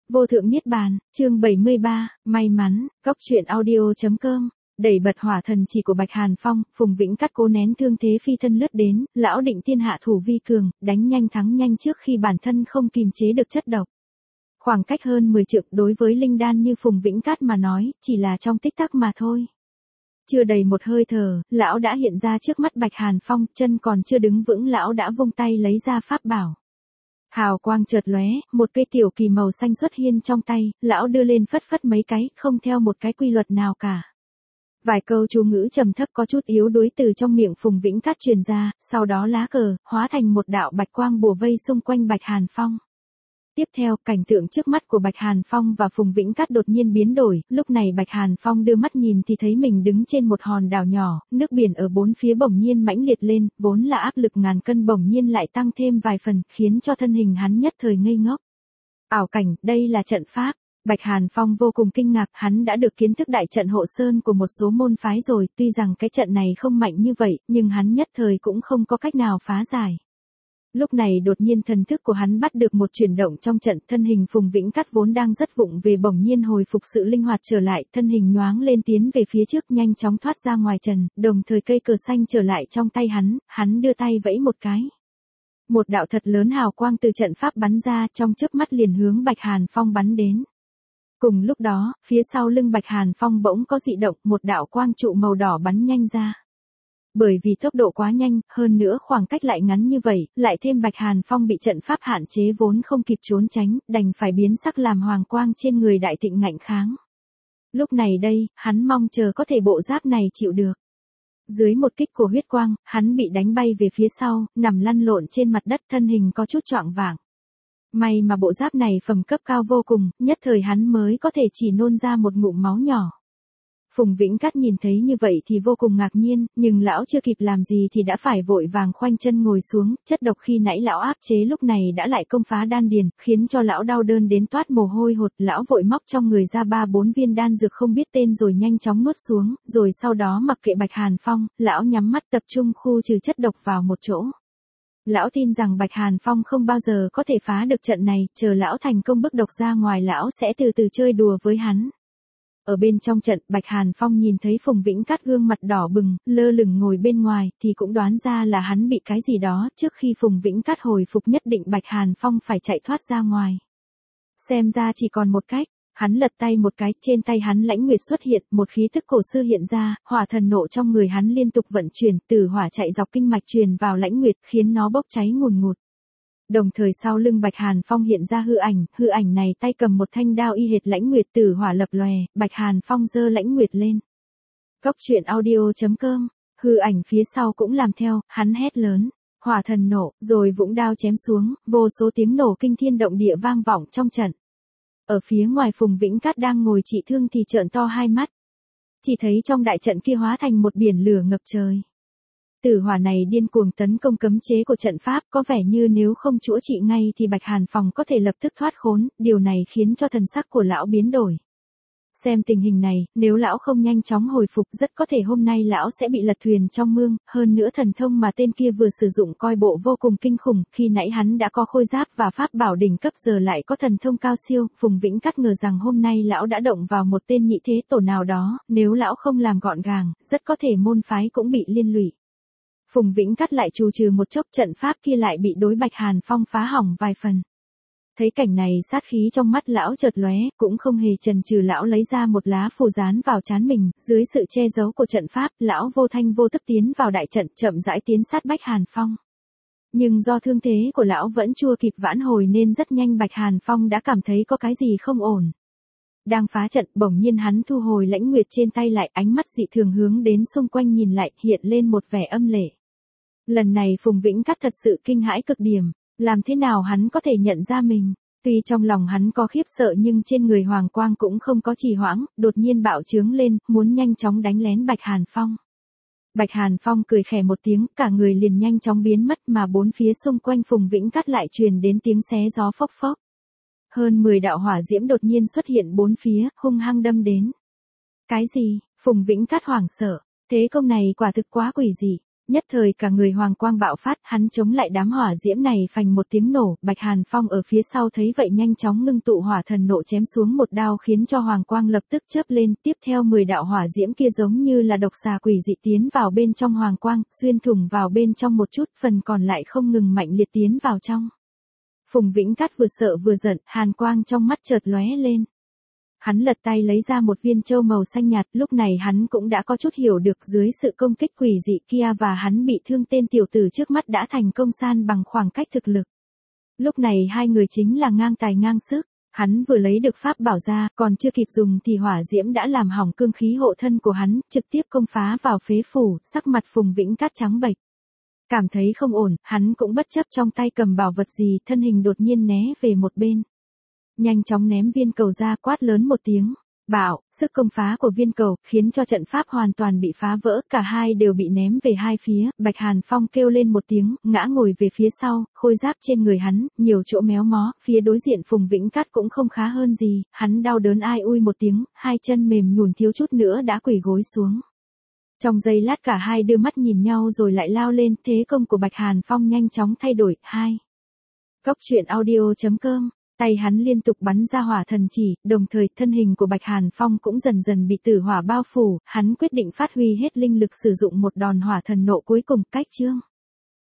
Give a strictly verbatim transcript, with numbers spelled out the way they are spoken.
Vô thượng niết bàn, chương bảy mươi ba, may mắn, góc truyện audio.com. Đẩy bật hỏa thần chỉ của Bạch Hàn Phong, Phùng Vĩnh Cát cố nén thương thế phi thân lướt đến, lão định tiên hạ thủ vi cường, đánh nhanh thắng nhanh trước khi bản thân không kìm chế được chất độc. Khoảng cách hơn mười trượng đối với linh đan như Phùng Vĩnh Cát mà nói, chỉ là trong tích tắc mà thôi. Chưa đầy một hơi thở, lão đã hiện ra trước mắt Bạch Hàn Phong, chân còn chưa đứng vững lão đã vung tay lấy ra pháp bảo. Hào quang chợt lóe, một cây tiểu kỳ màu xanh xuất hiện trong tay, lão đưa lên phất phất mấy cái, không theo một cái quy luật nào cả. Vài câu chú ngữ trầm thấp có chút yếu đuối từ trong miệng Phùng Vĩnh Cát truyền ra, sau đó lá cờ, hóa thành một đạo bạch quang bùa vây xung quanh Bạch Hàn Phong. Tiếp theo, cảnh tượng trước mắt của Bạch Hàn Phong và Phùng Vĩnh Cát đột nhiên biến đổi, lúc này Bạch Hàn Phong đưa mắt nhìn thì thấy mình đứng trên một hòn đảo nhỏ, nước biển ở bốn phía bỗng nhiên mãnh liệt lên, vốn là áp lực ngàn cân bỗng nhiên lại tăng thêm vài phần, khiến cho thân hình hắn nhất thời ngây ngốc. Ảo cảnh, đây là trận pháp. Bạch Hàn Phong vô cùng kinh ngạc, hắn đã được kiến thức đại trận hộ sơn của một số môn phái rồi, tuy rằng cái trận này không mạnh như vậy, nhưng hắn nhất thời cũng không có cách nào phá giải. Lúc này đột nhiên thần thức của hắn bắt được một chuyển động trong trận, thân hình Phùng Vĩnh Cát vốn đang rất vụng về bỗng nhiên hồi phục sự linh hoạt trở lại, thân hình nhoáng lên tiến về phía trước nhanh chóng thoát ra ngoài trần, đồng thời cây cờ xanh trở lại trong tay hắn, hắn đưa tay vẫy một cái. Một đạo thật lớn hào quang từ trận pháp bắn ra trong chớp mắt liền hướng Bạch Hàn Phong bắn đến. Cùng lúc đó, phía sau lưng Bạch Hàn Phong bỗng có dị động, một đạo quang trụ màu đỏ bắn nhanh ra. Bởi vì tốc độ quá nhanh, hơn nữa khoảng cách lại ngắn như vậy, lại thêm Bạch Hàn Phong bị trận pháp hạn chế vốn không kịp trốn tránh, đành phải biến sắc làm hoàng quang trên người đại thịnh ngạnh kháng. Lúc này đây, hắn mong chờ có thể bộ giáp này chịu được. Dưới một kích của huyết quang, hắn bị đánh bay về phía sau, nằm lăn lộn trên mặt đất, thân hình có chút choạng váng. May mà bộ giáp này phẩm cấp cao vô cùng, nhất thời hắn mới có thể chỉ nôn ra một ngụm máu nhỏ. Phùng Vĩnh Cát nhìn thấy như vậy thì vô cùng ngạc nhiên, nhưng lão chưa kịp làm gì thì đã phải vội vàng khoanh chân ngồi xuống, chất độc khi nãy lão áp chế lúc này đã lại công phá đan điền, khiến cho lão đau đớn đến toát mồ hôi hột, lão vội móc trong người ra ba bốn viên đan dược không biết tên rồi nhanh chóng nuốt xuống, rồi sau đó mặc kệ Bạch Hàn Phong, lão nhắm mắt tập trung khu trừ chất độc vào một chỗ. Lão tin rằng Bạch Hàn Phong không bao giờ có thể phá được trận này, chờ lão thành công bức độc ra ngoài lão sẽ từ từ chơi đùa với hắn. Ở bên trong trận, Bạch Hàn Phong nhìn thấy Phùng Vĩnh Cát gương mặt đỏ bừng, lơ lửng ngồi bên ngoài, thì cũng đoán ra là hắn bị cái gì đó, trước khi Phùng Vĩnh Cát hồi phục nhất định Bạch Hàn Phong phải chạy thoát ra ngoài. Xem ra chỉ còn một cách, hắn lật tay một cái, trên tay hắn lãnh nguyệt xuất hiện, một khí thức cổ xưa hiện ra, hỏa thần nộ trong người hắn liên tục vận chuyển, từ hỏa chạy dọc kinh mạch truyền vào lãnh nguyệt, khiến nó bốc cháy ngùn ngụt. Đồng thời sau lưng Bạch Hàn Phong hiện ra hư ảnh, hư ảnh này tay cầm một thanh đao y hệt lãnh nguyệt tử hỏa lập lòe, Bạch Hàn Phong giơ lãnh nguyệt lên. Góc truyện audio.com, hư ảnh phía sau cũng làm theo, hắn hét lớn, hỏa thần nộ, rồi vũng đao chém xuống, vô số tiếng nổ kinh thiên động địa vang vọng trong trận. Ở phía ngoài Phùng Vĩnh Cát đang ngồi trị thương thì trợn to hai mắt. Chỉ thấy trong đại trận kia hóa thành một biển lửa ngập trời. Tử hỏa này điên cuồng tấn công cấm chế của trận pháp, có vẻ như nếu không chữa trị ngay thì Bạch Hàn Phong có thể lập tức thoát khốn, điều này khiến cho thần sắc của lão biến đổi. Xem tình hình này, nếu lão không nhanh chóng hồi phục rất có thể hôm nay lão sẽ bị lật thuyền trong mương, hơn nữa thần thông mà tên kia vừa sử dụng coi bộ vô cùng kinh khủng, khi nãy hắn đã có khôi giáp và pháp bảo đỉnh cấp giờ lại có thần thông cao siêu, Phùng Vĩnh Cát ngờ rằng hôm nay lão đã động vào một tên nhị thế tổ nào đó, nếu lão không làm gọn gàng, rất có thể môn phái cũng bị liên lụy. Phùng Vĩnh Cát lại trù trừ một chốc trận pháp kia lại bị đối Bạch Hàn Phong phá hỏng vài phần. Thấy cảnh này sát khí trong mắt lão chợt lóe, cũng không hề chần chừ lão lấy ra một lá phù dán vào trán mình, dưới sự che giấu của trận pháp, lão vô thanh vô tức tiến vào đại trận chậm rãi tiến sát Bạch Hàn Phong. Nhưng do thương thế của lão vẫn chưa kịp vãn hồi nên rất nhanh Bạch Hàn Phong đã cảm thấy có cái gì không ổn. Đang phá trận, bỗng nhiên hắn thu hồi lãnh nguyệt trên tay lại, ánh mắt dị thường hướng đến xung quanh nhìn lại, hiện lên một vẻ âm lệ. Lần này Phùng Vĩnh Cát thật sự kinh hãi cực điểm, làm thế nào hắn có thể nhận ra mình? Tuy trong lòng hắn có khiếp sợ nhưng trên người Hoàng Quang cũng không có trì hoãn, đột nhiên bạo trướng lên, muốn nhanh chóng đánh lén Bạch Hàn Phong. Bạch Hàn Phong cười khẽ một tiếng, cả người liền nhanh chóng biến mất mà bốn phía xung quanh Phùng Vĩnh Cát lại truyền đến tiếng xé gió phốc phốc. Hơn mười đạo hỏa diễm đột nhiên xuất hiện bốn phía, hung hăng đâm đến. Cái gì? Phùng Vĩnh Cát hoảng sợ, thế công này quả thực quá quỷ dị. Nhất thời cả người hoàng quang bạo phát, hắn chống lại đám hỏa diễm này phành một tiếng nổ, Bạch Hàn Phong ở phía sau thấy vậy nhanh chóng ngưng tụ hỏa thần nộ chém xuống một đao khiến cho hoàng quang lập tức chớp lên, tiếp theo mười đạo hỏa diễm kia giống như là độc xà quỷ dị tiến vào bên trong hoàng quang, xuyên thủng vào bên trong một chút, phần còn lại không ngừng mạnh liệt tiến vào trong. Phùng Vĩnh Cát vừa sợ vừa giận, hàn quang trong mắt chợt lóe lên. Hắn lật tay lấy ra một viên châu màu xanh nhạt, lúc này hắn cũng đã có chút hiểu được dưới sự công kích quỷ dị kia và hắn bị thương tên tiểu tử trước mắt đã thành công san bằng khoảng cách thực lực. Lúc này hai người chính là ngang tài ngang sức, hắn vừa lấy được pháp bảo ra, còn chưa kịp dùng thì hỏa diễm đã làm hỏng cương khí hộ thân của hắn, trực tiếp công phá vào phế phủ, sắc mặt Phùng Vĩnh Cát trắng bệch. Cảm thấy không ổn, hắn cũng bất chấp trong tay cầm bảo vật gì, thân hình đột nhiên né về một bên. Nhanh chóng ném viên cầu ra, quát lớn một tiếng, bạo, sức công phá của viên cầu, khiến cho trận pháp hoàn toàn bị phá vỡ, cả hai đều bị ném về hai phía, Bạch Hàn Phong kêu lên một tiếng, ngã ngồi về phía sau, khôi giáp trên người hắn, nhiều chỗ méo mó, phía đối diện Phùng Vĩnh Cát cũng không khá hơn gì, hắn đau đớn ai ui một tiếng, hai chân mềm nhũn thiếu chút nữa đã quỳ gối xuống. Trong giây lát cả hai đưa mắt nhìn nhau rồi lại lao lên, thế công của Bạch Hàn Phong nhanh chóng thay đổi, hai. Góc truyện audio chấm com. Tay hắn liên tục bắn ra hỏa thần chỉ, đồng thời thân hình của Bạch Hàn Phong cũng dần dần bị tử hỏa bao phủ, hắn quyết định phát huy hết linh lực sử dụng một đòn hỏa thần nộ cuối cùng, cách chương.